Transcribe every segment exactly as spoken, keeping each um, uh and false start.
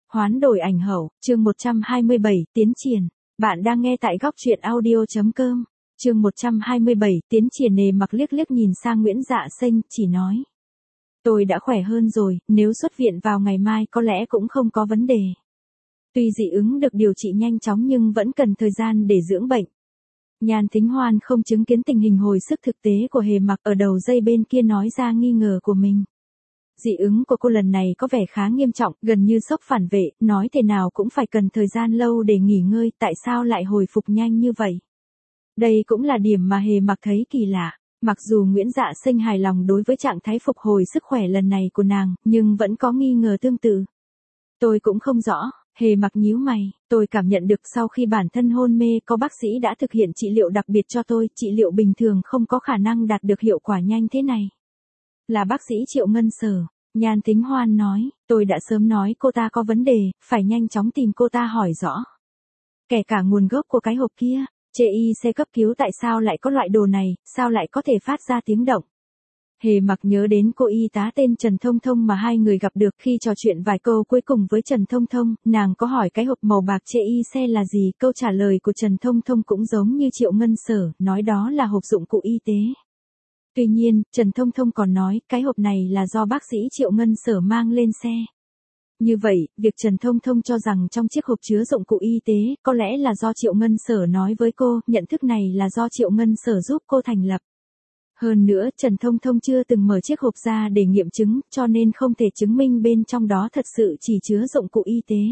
Hoán đổi ảnh hậu, chương một trăm hai mươi bảy, tiến triển. Bạn đang nghe tại góc truyện audio.com. Chương một trăm hai mươi bảy, tiến triển. Nề mặc liếc liếc nhìn sang Nguyễn Dạ Xanh, chỉ nói. Tôi đã khỏe hơn rồi, nếu xuất viện vào ngày mai có lẽ cũng không có vấn đề. Tuy dị ứng được điều trị nhanh chóng nhưng vẫn cần thời gian để dưỡng bệnh. Nhan Thính Hoan không chứng kiến tình hình hồi sức thực tế của Hề Mặc, ở đầu dây bên kia nói ra nghi ngờ của mình. Dị ứng của cô lần này có vẻ khá nghiêm trọng, gần như sốc phản vệ, nói thế nào cũng phải cần thời gian lâu để nghỉ ngơi, tại sao lại hồi phục nhanh như vậy? Đây cũng là điểm mà Hề Mặc thấy kỳ lạ. Mặc dù Nguyễn Dạ Xanh hài lòng đối với trạng thái phục hồi sức khỏe lần này của nàng, nhưng vẫn có nghi ngờ tương tự. Tôi cũng không rõ. Hề Mặc nhíu mày, tôi cảm nhận được sau khi bản thân hôn mê có bác sĩ đã thực hiện trị liệu đặc biệt cho tôi, trị liệu bình thường không có khả năng đạt được hiệu quả nhanh thế này. Là bác sĩ Triệu Ngân Sở, Nhan Thính Hoan nói, tôi đã sớm nói cô ta có vấn đề, phải nhanh chóng tìm cô ta hỏi rõ. Kể cả nguồn gốc của cái hộp kia, chê y xe cấp cứu tại sao lại có loại đồ này, sao lại có thể phát ra tiếng động. Hề Mặc nhớ đến cô y tá tên Trần Thông Thông mà hai người gặp được, khi trò chuyện vài câu cuối cùng với Trần Thông Thông, nàng có hỏi cái hộp màu bạc chê y xe là gì, câu trả lời của Trần Thông Thông cũng giống như Triệu Ngân Sở, nói đó là hộp dụng cụ y tế. Tuy nhiên, Trần Thông Thông còn nói, cái hộp này là do bác sĩ Triệu Ngân Sở mang lên xe. Như vậy, việc Trần Thông Thông cho rằng trong chiếc hộp chứa dụng cụ y tế, có lẽ là do Triệu Ngân Sở nói với cô, nhận thức này là do Triệu Ngân Sở giúp cô thành lập. Hơn nữa, Trần Thông Thông chưa từng mở chiếc hộp ra để nghiệm chứng, cho nên không thể chứng minh bên trong đó thật sự chỉ chứa dụng cụ y tế.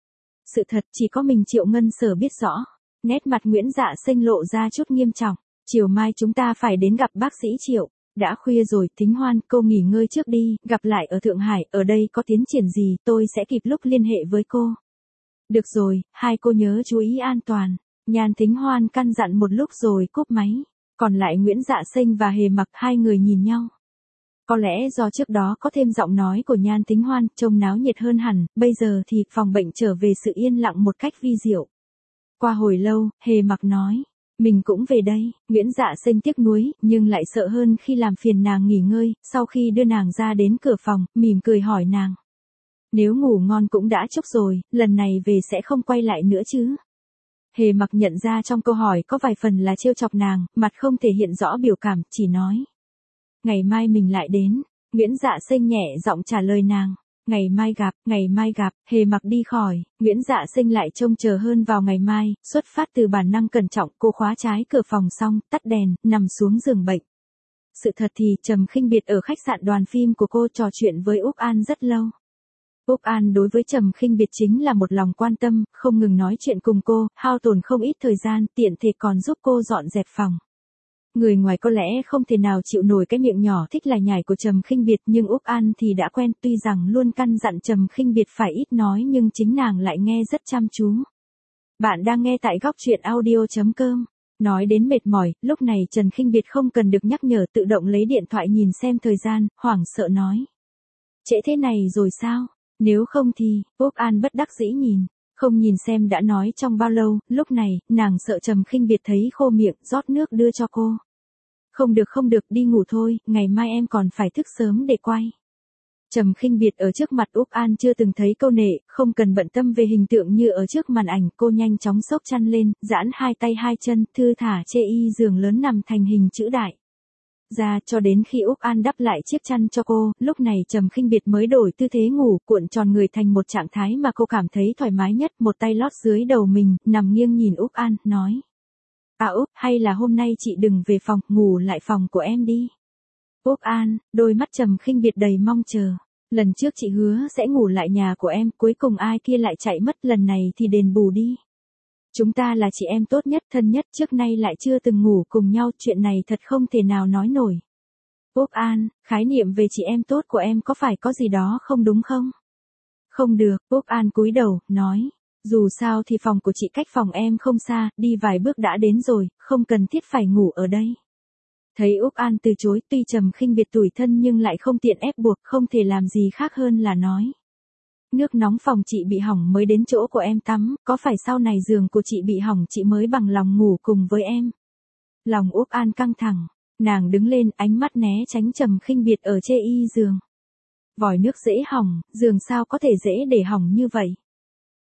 Sự thật chỉ có mình Triệu Ngân Sở biết rõ. Nét mặt Nguyễn Dạ Xanh lộ ra chút nghiêm trọng. Chiều mai chúng ta phải đến gặp bác sĩ Triệu. Đã khuya rồi, Thính Hoan, cô nghỉ ngơi trước đi, gặp lại ở Thượng Hải, ở đây có tiến triển gì, tôi sẽ kịp lúc liên hệ với cô. Được rồi, hai cô nhớ chú ý an toàn. Nhan Thính Hoan căn dặn một lúc rồi cúp máy. Còn lại Nguyễn Dạ Xanh và Hề Mặc, hai người nhìn nhau. Có lẽ do trước đó có thêm giọng nói của Nhan Thính Hoan, trông náo nhiệt hơn hẳn, bây giờ thì phòng bệnh trở về sự yên lặng một cách vi diệu. Qua hồi lâu, Hề Mặc nói, mình cũng về đây. Nguyễn Dạ Xanh tiếc nuối, nhưng lại sợ hơn khi làm phiền nàng nghỉ ngơi, sau khi đưa nàng ra đến cửa phòng, mỉm cười hỏi nàng. Nếu ngủ ngon cũng đã chúc rồi, lần này về sẽ không quay lại nữa chứ? Hề Mặc nhận ra trong câu hỏi có vài phần là trêu chọc nàng, mặt không thể hiện rõ biểu cảm, chỉ nói. Ngày mai mình lại đến. Nguyễn Dạ Xanh nhẹ giọng trả lời nàng. Ngày mai gặp, ngày mai gặp. Hề Mặc đi khỏi, Nguyễn Dạ Xanh lại trông chờ hơn vào ngày mai, xuất phát từ bản năng cẩn trọng, cô khóa trái cửa phòng xong, tắt đèn, nằm xuống giường bệnh. Sự thật thì Trầm Khinh Biệt ở khách sạn đoàn phim của cô trò chuyện với Úc An rất lâu. Úc An đối với Trầm Khinh Biệt chính là một lòng quan tâm, không ngừng nói chuyện cùng cô, hao tổn không ít thời gian, tiện thể còn giúp cô dọn dẹp phòng. Người ngoài có lẽ không thể nào chịu nổi cái miệng nhỏ thích lải nhải của Trầm Khinh Biệt, nhưng Úc An thì đã quen, tuy rằng luôn căn dặn Trầm Khinh Biệt phải ít nói nhưng chính nàng lại nghe rất chăm chú. Bạn đang nghe tại góc truyện audio.com. Nói đến mệt mỏi, lúc này Trầm Khinh Biệt không cần được nhắc nhở, tự động lấy điện thoại nhìn xem thời gian, hoảng sợ nói. Trễ thế này rồi sao? Nếu không thì, Úc An bất đắc dĩ nhìn, không nhìn xem đã nói trong bao lâu, lúc này, nàng sợ Trầm Khinh Biệt thấy khô miệng, rót nước đưa cho cô. Không được không được, đi ngủ thôi, ngày mai em còn phải thức sớm để quay. Trầm Khinh Biệt ở trước mặt Úc An chưa từng thấy câu nệ, không cần bận tâm về hình tượng như ở trước màn ảnh, cô nhanh chóng xốc chăn lên, giãn hai tay hai chân, thư thả chê y giường lớn nằm thành hình chữ đại. Ra cho đến khi Úc An đắp lại chiếc chăn cho cô, lúc này Trầm Khinh Biệt mới đổi tư thế ngủ, cuộn tròn người thành một trạng thái mà cô cảm thấy thoải mái nhất, một tay lót dưới đầu mình, nằm nghiêng nhìn Úc An, nói. À Úc, hay là hôm nay chị đừng về phòng, ngủ lại phòng của em đi. Úc An, đôi mắt Trầm Khinh Biệt đầy mong chờ. Lần trước chị hứa sẽ ngủ lại nhà của em, cuối cùng ai kia lại chạy mất, lần này thì đền bù đi. Chúng ta là chị em tốt nhất, thân nhất, trước nay lại chưa từng ngủ cùng nhau, chuyện này thật không thể nào nói nổi. Úc An, khái niệm về chị em tốt của em có phải có gì đó không đúng không? Không được, Úc An cúi đầu, nói. Dù sao thì phòng của chị cách phòng em không xa, đi vài bước đã đến rồi, không cần thiết phải ngủ ở đây. Thấy Úc An từ chối, tuy Trầm Khinh Biệt tủi thân nhưng lại không tiện ép buộc, không thể làm gì khác hơn là nói. Nước nóng phòng chị bị hỏng mới đến chỗ của em tắm, có phải sau này giường của chị bị hỏng chị mới bằng lòng ngủ cùng với em? Lòng Úc An căng thẳng, nàng đứng lên, ánh mắt né tránh Trầm Khinh Biệt ở chê y giường. Vòi nước dễ hỏng, giường sao có thể dễ để hỏng như vậy?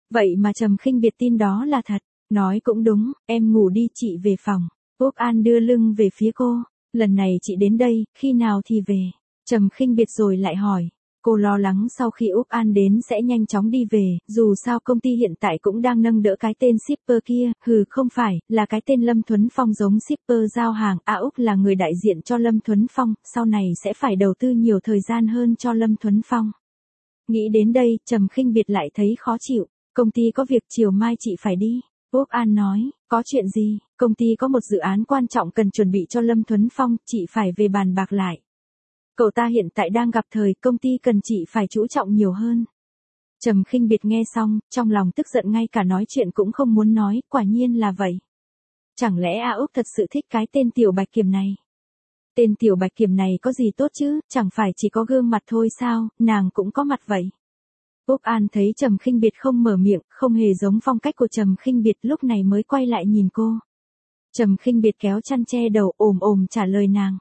Vậy mà Trầm Khinh Việt tin đó là thật, nói cũng đúng, em ngủ đi chị về phòng. Úc An đưa lưng về phía cô, lần này chị đến đây, khi nào thì về? Trầm Khinh Việt rồi lại hỏi. Cô lo lắng sau khi Úc An đến sẽ nhanh chóng đi về, dù sao công ty hiện tại cũng đang nâng đỡ cái tên shipper kia, hừ không phải, là cái tên Lâm Thuấn Phong giống shipper giao hàng, à Úc là người đại diện cho Lâm Thuấn Phong, sau này sẽ phải đầu tư nhiều thời gian hơn cho Lâm Thuấn Phong. Nghĩ đến đây, Trầm Khinh Việt lại thấy khó chịu, công ty có việc chiều mai chị phải đi. Úc An nói, có chuyện gì, công ty có một dự án quan trọng cần chuẩn bị cho Lâm Thuấn Phong, chị phải về bàn bạc lại. Cậu ta hiện tại đang gặp thời, công ty cần chị phải chú trọng nhiều hơn. Trầm Khinh Việt nghe xong, trong lòng tức giận ngay cả nói chuyện cũng không muốn nói, quả nhiên là vậy. Chẳng lẽ A Úc thật sự thích cái tên Tiểu Bạch Kiểm này? Tên Tiểu Bạch Kiểm này có gì tốt chứ, chẳng phải chỉ có gương mặt thôi sao, nàng cũng có mặt vậy. Úc An thấy Trầm Khinh Việt không mở miệng, không hề giống phong cách của Trầm Khinh Việt, lúc này mới quay lại nhìn cô. Trầm Khinh Việt kéo chăn che đầu, ồm ồm trả lời nàng.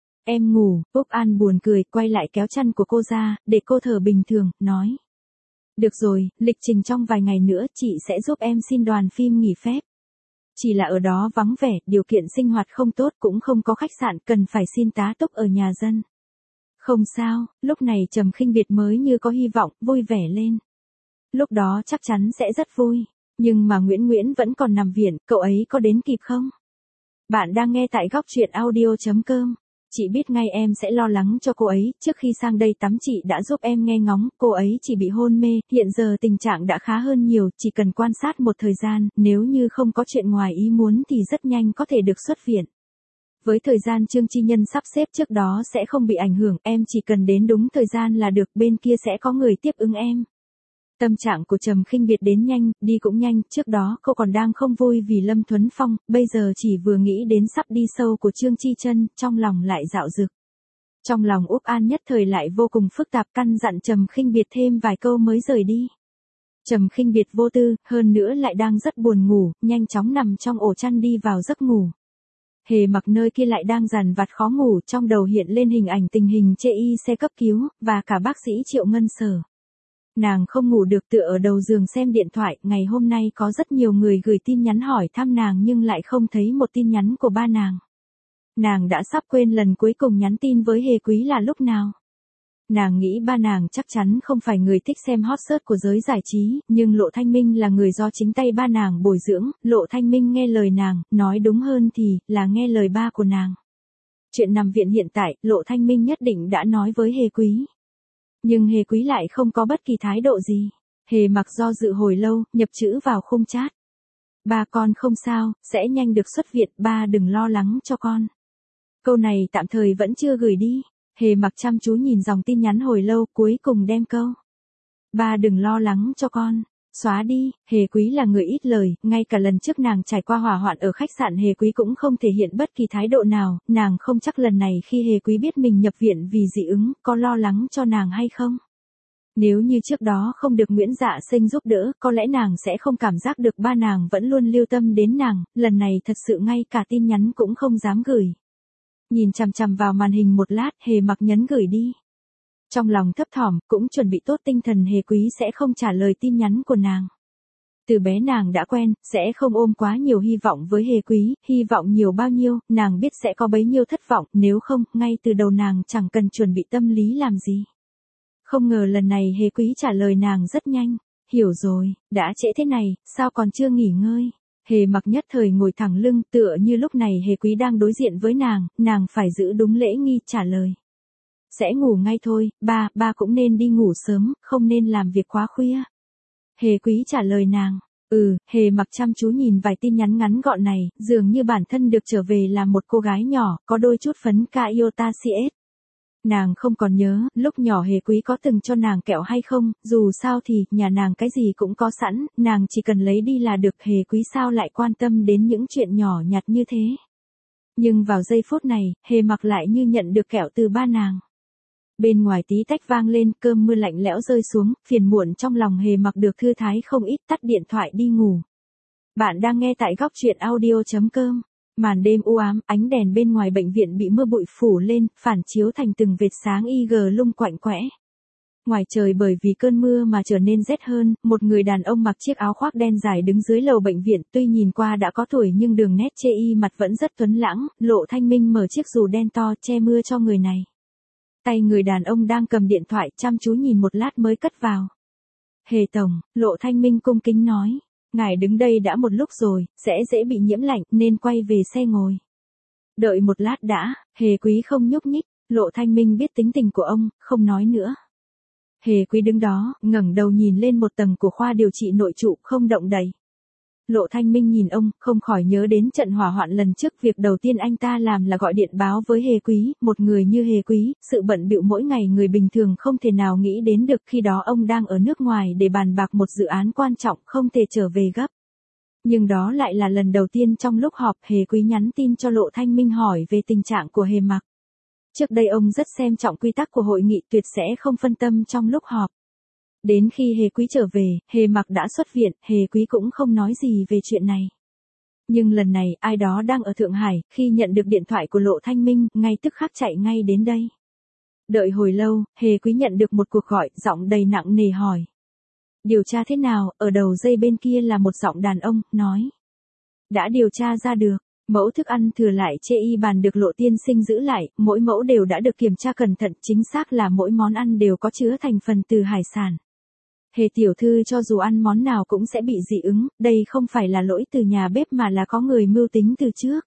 Em ngủ. Úc An buồn cười, quay lại kéo chăn của cô ra, để cô thở bình thường, nói. Được rồi, lịch trình trong vài ngày nữa chị sẽ giúp em xin đoàn phim nghỉ phép. Chỉ là ở đó vắng vẻ, điều kiện sinh hoạt không tốt, cũng không có khách sạn, cần phải xin tá túc ở nhà dân. Không sao, lúc này Trầm Khinh Việt mới như có hy vọng, vui vẻ lên. Lúc đó chắc chắn sẽ rất vui, nhưng mà Nguyễn Nguyễn vẫn còn nằm viện, cậu ấy có đến kịp không? Bạn đang nghe tại góc truyện audio chấm com. Chị biết ngay em sẽ lo lắng cho cô ấy, trước khi sang đây tắm chị đã giúp em nghe ngóng, cô ấy chỉ bị hôn mê, hiện giờ tình trạng đã khá hơn nhiều, chỉ cần quan sát một thời gian, nếu như không có chuyện ngoài ý muốn thì rất nhanh có thể được xuất viện. Với thời gian Trương Chi Nhân sắp xếp trước đó sẽ không bị ảnh hưởng, em chỉ cần đến đúng thời gian là được, bên kia sẽ có người tiếp ứng em. Tâm trạng của Trầm Khinh Việt đến nhanh, đi cũng nhanh, trước đó cô còn đang không vui vì Lâm Thuấn Phong, bây giờ chỉ vừa nghĩ đến sắp đi sâu của Trương Chi Chân, trong lòng lại dạo dực. Trong lòng Úc An nhất thời lại vô cùng phức tạp, căn dặn Trầm Khinh Việt thêm vài câu mới rời đi. Trầm Khinh Việt vô tư, hơn nữa lại đang rất buồn ngủ, nhanh chóng nằm trong ổ chăn đi vào giấc ngủ. Hề Mặc nơi kia lại đang dằn vặt khó ngủ, trong đầu hiện lên hình ảnh tình hình chê y xe cấp cứu, và cả bác sĩ Triệu Ngân Sở. Nàng không ngủ được, tựa ở đầu giường xem điện thoại, ngày hôm nay có rất nhiều người gửi tin nhắn hỏi thăm nàng nhưng lại không thấy một tin nhắn của ba nàng. Nàng đã sắp quên lần cuối cùng nhắn tin với Hề Quý là lúc nào. Nàng nghĩ ba nàng chắc chắn không phải người thích xem hot search của giới giải trí, nhưng Lộ Thanh Minh là người do chính tay ba nàng bồi dưỡng, Lộ Thanh Minh nghe lời nàng, nói đúng hơn thì, là nghe lời ba của nàng. Chuyện nằm viện hiện tại, Lộ Thanh Minh nhất định đã nói với Hề Quý. Nhưng Hề Quý lại không có bất kỳ thái độ gì. Hề Mặc do dự hồi lâu, nhập chữ vào khung chat. Ba con không sao, sẽ nhanh được xuất viện, ba đừng lo lắng cho con. Câu này tạm thời vẫn chưa gửi đi. Hề Mặc chăm chú nhìn dòng tin nhắn hồi lâu, cuối cùng đem câu. Ba đừng lo lắng cho con. Xóa đi. Hề Quý là người ít lời, ngay cả lần trước nàng trải qua hỏa hoạn ở khách sạn Hề Quý cũng không thể hiện bất kỳ thái độ nào, nàng không chắc lần này khi Hề Quý biết mình nhập viện vì dị ứng, có lo lắng cho nàng hay không. Nếu như trước đó không được Nguyễn Dạ Sinh giúp đỡ, có lẽ nàng sẽ không cảm giác được ba nàng vẫn luôn lưu tâm đến nàng, lần này thật sự ngay cả tin nhắn cũng không dám gửi. Nhìn chằm chằm vào màn hình một lát, Hề Mặc nhấn gửi đi. Trong lòng thấp thỏm, cũng chuẩn bị tốt tinh thần Hề Quý sẽ không trả lời tin nhắn của nàng. Từ bé nàng đã quen, sẽ không ôm quá nhiều hy vọng với Hề Quý, hy vọng nhiều bao nhiêu, nàng biết sẽ có bấy nhiêu thất vọng, nếu không, ngay từ đầu nàng chẳng cần chuẩn bị tâm lý làm gì. Không ngờ lần này Hề Quý trả lời nàng rất nhanh. Hiểu rồi, đã trễ thế này, sao còn chưa nghỉ ngơi? Hề Mặc nhất thời ngồi thẳng lưng, tựa như lúc này Hề Quý đang đối diện với nàng, nàng phải giữ đúng lễ nghi trả lời. Sẽ ngủ ngay thôi, ba, ba cũng nên đi ngủ sớm, không nên làm việc quá khuya. Hề Quý trả lời nàng. Ừ, Hề Mặc chăm chú nhìn vài tin nhắn ngắn gọn này, dường như bản thân được trở về là một cô gái nhỏ, có đôi chút phấn ca iota cs. Nàng không còn nhớ, lúc nhỏ Hề Quý có từng cho nàng kẹo hay không, dù sao thì, nhà nàng cái gì cũng có sẵn, nàng chỉ cần lấy đi là được, Hề Quý sao lại quan tâm đến những chuyện nhỏ nhặt như thế. Nhưng vào giây phút này, Hề Mặc lại như nhận được kẹo từ ba nàng. Bên ngoài tí tách vang lên, cơm mưa lạnh lẽo rơi xuống, phiền muộn trong lòng Hề Mặc được thư thái không ít, tắt điện thoại đi ngủ. Bạn đang nghe tại góc truyện audio chấm com. Màn đêm u ám, ánh đèn bên ngoài bệnh viện bị mưa bụi phủ lên, phản chiếu thành từng vệt sáng i giê lung quạnh quẽ. Ngoài trời bởi vì cơn mưa mà trở nên rét hơn, một người đàn ông mặc chiếc áo khoác đen dài đứng dưới lầu bệnh viện, tuy nhìn qua đã có tuổi nhưng đường nét chê y mặt vẫn rất tuấn lãng, Lộ Thanh Minh mở chiếc dù đen to che mưa cho người này. Tay người đàn ông đang cầm điện thoại chăm chú nhìn một lát mới cất vào. Hề tổng, Lộ Thanh Minh cung kính nói, ngài đứng đây đã một lúc rồi, sẽ dễ bị nhiễm lạnh nên quay về xe ngồi. Đợi một lát đã, Hề Quý không nhúc nhích, Lộ Thanh Minh biết tính tình của ông, không nói nữa. Hề Quý đứng đó, ngẩng đầu nhìn lên một tầng của khoa điều trị nội trụ không động đậy. Lộ Thanh Minh nhìn ông, không khỏi nhớ đến trận hỏa hoạn lần trước, việc đầu tiên anh ta làm là gọi điện báo với Hề Quý, một người như Hề Quý, sự bận bịu mỗi ngày người bình thường không thể nào nghĩ đến được, khi đó ông đang ở nước ngoài để bàn bạc một dự án quan trọng không thể trở về gấp. Nhưng đó lại là lần đầu tiên trong lúc họp Hề Quý nhắn tin cho Lộ Thanh Minh hỏi về tình trạng của Hề Mặc. Trước đây ông rất xem trọng quy tắc của hội nghị, tuyệt sẽ không phân tâm trong lúc họp. Đến khi Hề Quý trở về, Hề Mặc đã xuất viện, Hề Quý cũng không nói gì về chuyện này. Nhưng lần này, ai đó đang ở Thượng Hải, khi nhận được điện thoại của Lộ Thanh Minh, ngay tức khắc chạy ngay đến đây. Đợi hồi lâu, Hề Quý nhận được một cuộc gọi, giọng đầy nặng nề hỏi. Điều tra thế nào? Ở đầu dây bên kia là một giọng đàn ông, nói. Đã điều tra ra được. Mẫu thức ăn thừa lại chê y bàn được Lộ tiên sinh giữ lại, mỗi mẫu đều đã được kiểm tra cẩn thận, chính xác là mỗi món ăn đều có chứa thành phần từ hải sản. Hề tiểu thư cho dù ăn món nào cũng sẽ bị dị ứng, đây không phải là lỗi từ nhà bếp mà là có người mưu tính từ trước.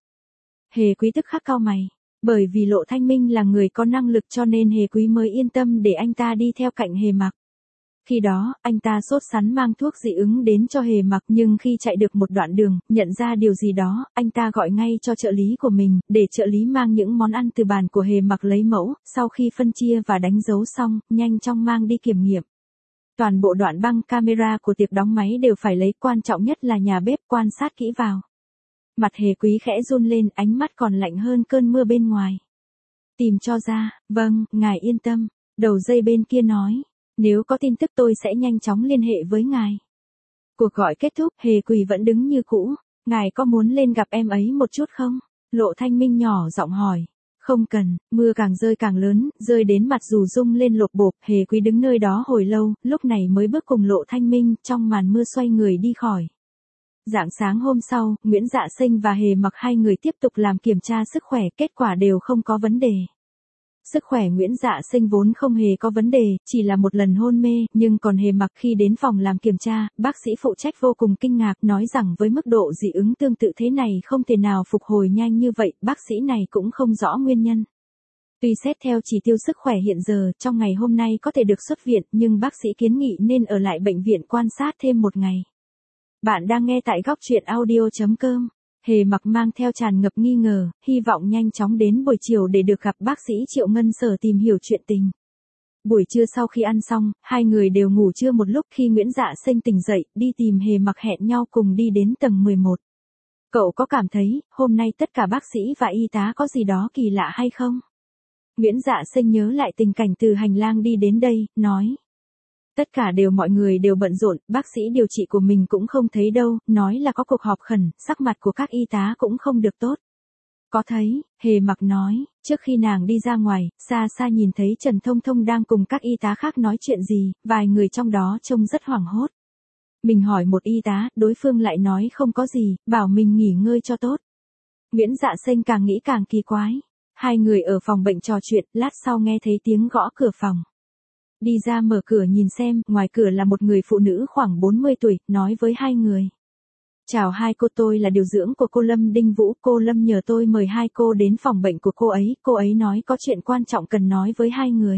Hề Quý tức khắc cau mày, bởi vì Lộ Thanh Minh là người có năng lực cho nên Hề Quý mới yên tâm để anh ta đi theo cạnh Hề Mặc. Khi đó, anh ta sốt sắng mang thuốc dị ứng đến cho Hề Mặc, nhưng khi chạy được một đoạn đường, nhận ra điều gì đó, anh ta gọi ngay cho trợ lý của mình, để trợ lý mang những món ăn từ bàn của Hề Mặc lấy mẫu, sau khi phân chia và đánh dấu xong, nhanh chóng mang đi kiểm nghiệm. Toàn bộ đoạn băng camera của tiệc đóng máy đều phải lấy, quan trọng nhất là nhà bếp, quan sát kỹ vào. Mặt Hề Quý khẽ run lên, ánh mắt còn lạnh hơn cơn mưa bên ngoài. Tìm cho ra, vâng, ngài yên tâm, đầu dây bên kia nói. Nếu có tin tức tôi sẽ nhanh chóng liên hệ với ngài. Cuộc gọi kết thúc, Hề Quý vẫn đứng như cũ. Ngài có muốn lên gặp em ấy một chút không? Lộ Thanh Minh nhỏ giọng hỏi. Không cần, mưa càng rơi càng lớn, rơi đến mặt dù rung lên lộp bộp. Hề Quý đứng nơi đó hồi lâu, lúc này mới bước cùng Lộ Thanh Minh, trong màn mưa xoay người đi khỏi. Rạng sáng hôm sau, Nguyễn Dạ Sinh và Hề Mặc hai người tiếp tục làm kiểm tra sức khỏe, kết quả đều không có vấn đề. Sức khỏe Nguyễn Dạ Sinh vốn không hề có vấn đề, chỉ là một lần hôn mê, nhưng còn Hề Mặc khi đến phòng làm kiểm tra, bác sĩ phụ trách vô cùng kinh ngạc, nói rằng với mức độ dị ứng tương tự thế này không thể nào phục hồi nhanh như vậy, bác sĩ này cũng không rõ nguyên nhân. Tuy xét theo chỉ tiêu sức khỏe hiện giờ, trong ngày hôm nay có thể được xuất viện, nhưng bác sĩ kiến nghị nên ở lại bệnh viện quan sát thêm một ngày. Bạn đang nghe tại góc truyện audio chấm com. Hề Mặc mang theo tràn ngập nghi ngờ, hy vọng nhanh chóng đến buổi chiều để được gặp bác sĩ Triệu Ngân Sở tìm hiểu chuyện tình. Buổi trưa sau khi ăn xong, hai người đều ngủ trưa một lúc, khi Nguyễn Dạ Sinh tỉnh dậy, đi tìm Hề Mặc hẹn nhau cùng đi đến tầng mười một. Cậu có cảm thấy, hôm nay tất cả bác sĩ và y tá có gì đó kỳ lạ hay không? Nguyễn Dạ Sinh nhớ lại tình cảnh từ hành lang đi đến đây, nói. Tất cả đều mọi người đều bận rộn, bác sĩ điều trị của mình cũng không thấy đâu, nói là có cuộc họp khẩn, sắc mặt của các y tá cũng không được tốt. Có thấy, Hề Mặc nói, trước khi nàng đi ra ngoài, xa xa nhìn thấy Trần Thông Thông đang cùng các y tá khác nói chuyện gì, vài người trong đó trông rất hoảng hốt. Mình hỏi một y tá, đối phương lại nói không có gì, bảo mình nghỉ ngơi cho tốt. Nguyễn Dạ Sinh càng nghĩ càng kỳ quái. Hai người ở phòng bệnh trò chuyện, lát sau nghe thấy tiếng gõ cửa phòng. Đi ra mở cửa nhìn xem, ngoài cửa là một người phụ nữ khoảng bốn mươi tuổi, nói với hai người. Chào hai cô, tôi là điều dưỡng của cô Lâm Đinh Vũ, cô Lâm nhờ tôi mời hai cô đến phòng bệnh của cô ấy, cô ấy nói có chuyện quan trọng cần nói với hai người.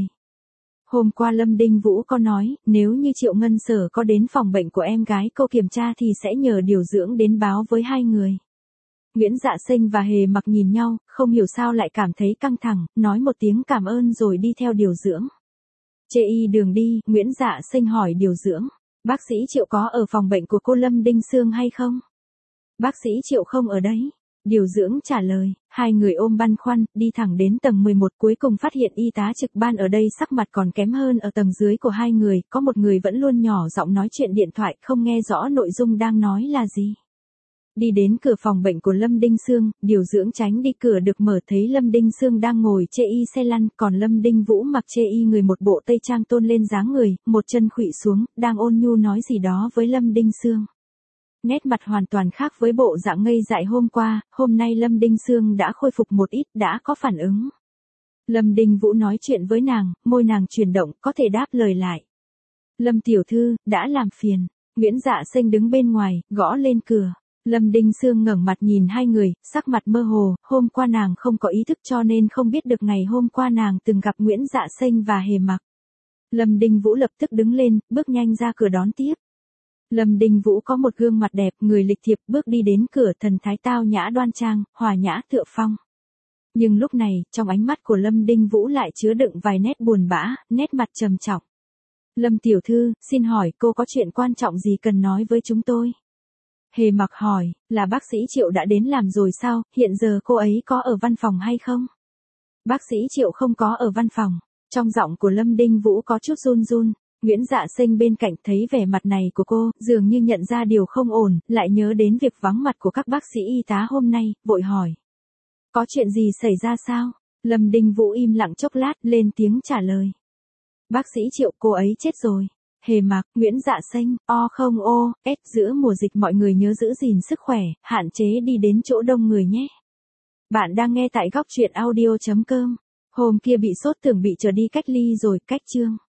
Hôm qua Lâm Đinh Vũ có nói, nếu như Triệu Ngân Sở có đến phòng bệnh của em gái cô kiểm tra thì sẽ nhờ điều dưỡng đến báo với hai người. Nguyễn Dạ Sinh và Hề Mặc nhìn nhau, không hiểu sao lại cảm thấy căng thẳng, nói một tiếng cảm ơn rồi đi theo điều dưỡng. Chê y đường đi, Nguyễn Dạ Sinh hỏi điều dưỡng, bác sĩ Triệu có ở phòng bệnh của cô Lâm Đinh Sương hay không? Bác sĩ Triệu không ở đấy. Điều dưỡng trả lời, hai người ôm băn khoăn, đi thẳng đến tầng mười một, cuối cùng phát hiện y tá trực ban ở đây sắc mặt còn kém hơn ở tầng dưới của hai người, có một người vẫn luôn nhỏ giọng nói chuyện điện thoại, không nghe rõ nội dung đang nói là gì. Đi đến cửa phòng bệnh của Lâm Đinh Sương, điều dưỡng tránh đi cửa được mở thấy Lâm Đinh Sương đang ngồi chê y xe lăn, còn Lâm Đinh Vũ mặc chê y người một bộ tây trang tôn lên dáng người, một chân khuỵu xuống, đang ôn nhu nói gì đó với Lâm Đinh Sương. Nét mặt hoàn toàn khác với bộ dạng ngây dại hôm qua, hôm nay Lâm Đinh Sương đã khôi phục một ít, đã có phản ứng. Lâm Đinh Vũ nói chuyện với nàng, môi nàng chuyển động, có thể đáp lời lại. Lâm tiểu thư, đã làm phiền. Nguyễn Dạ Xanh đứng bên ngoài, gõ lên cửa. Lâm Đinh Sương ngẩng mặt nhìn hai người, sắc mặt mơ hồ, hôm qua nàng không có ý thức cho nên không biết được ngày hôm qua nàng từng gặp Nguyễn Dạ Xanh và Hề Mặc. Lâm Đinh Vũ lập tức đứng lên, bước nhanh ra cửa đón tiếp. Lâm Đinh Vũ có một gương mặt đẹp, người lịch thiệp, bước đi đến cửa, thần thái tao nhã đoan trang, hòa nhã tựa phong. Nhưng lúc này, trong ánh mắt của Lâm Đinh Vũ lại chứa đựng vài nét buồn bã, nét mặt trầm trọng. Lâm tiểu thư, xin hỏi cô có chuyện quan trọng gì cần nói với chúng tôi? Hề Mặc hỏi, là bác sĩ Triệu đã đến làm rồi sao, hiện giờ cô ấy có ở văn phòng hay không? Bác sĩ Triệu không có ở văn phòng. Trong giọng của Lâm Đinh Vũ có chút run run. Nguyễn Dạ Xanh bên cạnh thấy vẻ mặt này của cô, dường như nhận ra điều không ổn, lại nhớ đến việc vắng mặt của các bác sĩ y tá hôm nay, vội hỏi. Có chuyện gì xảy ra sao? Lâm Đinh Vũ im lặng chốc lát, lên tiếng trả lời. Bác sĩ Triệu, cô ấy chết rồi. Hề Mặc, Nguyễn Dạ Xanh, o không ô, s giữa mùa dịch mọi người nhớ giữ gìn sức khỏe, hạn chế đi đến chỗ đông người nhé. Bạn đang nghe tại góc truyện audio chấm com. Hôm kia bị sốt tưởng bị trở đi cách ly rồi, cách chương.